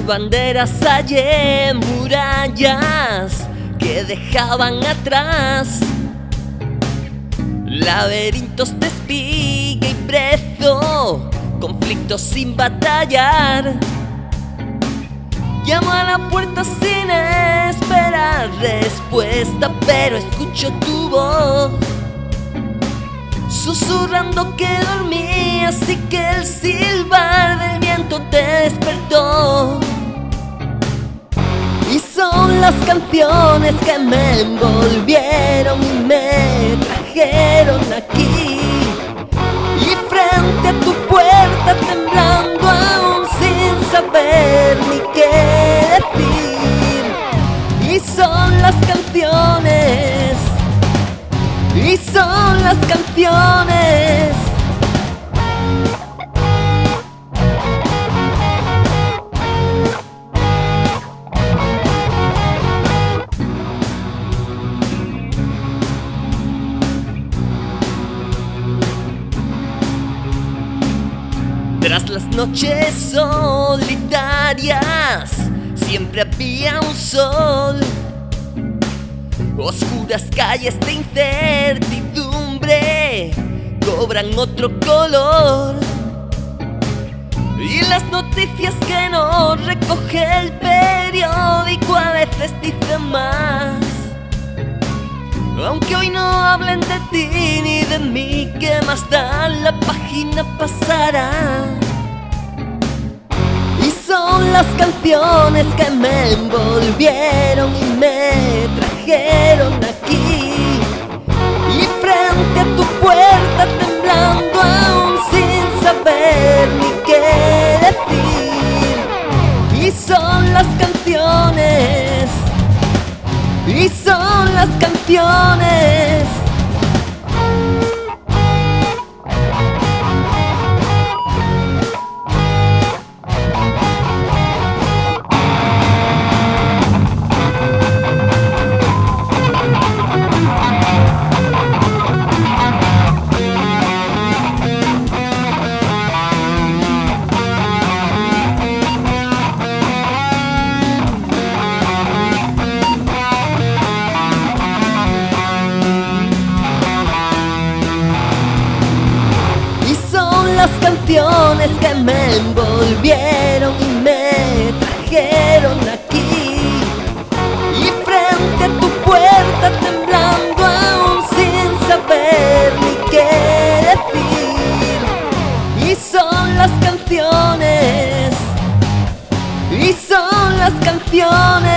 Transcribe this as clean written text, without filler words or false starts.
Por banderas hay murallas que dejaban atrás laberintos de espiga y prezo, conflictos sin batallar. Llamo a la puerta sin esperar respuesta, pero escucho tu voz susurrando que dormías y que el silbar del viento te despertó. Y son las canciones que me envolvieron y me trajeron aquí. Y frente a tu puerta temblando aún sin saber ni qué decir. Y son las canciones, y son las canciones. Tras las noches solitarias siempre había un sol. Oscuras calles de incertidumbre cobran otro color. Y las noticias que no recoge el periódico a veces dicen más. Aunque hoy no hablen de ti ni de mí, ¿qué más da? La página pasará. Y son las canciones que me envolvieron y me trajeron aquí. Y frente a tu puerta temblando aún sin saber ni qué decir. Y son las canciones, y son las canciones. Las canciones que me envolvieron y me trajeron aquí. Y frente a tu puerta temblando aún sin saber ni qué decir. Y son las canciones, y son las canciones.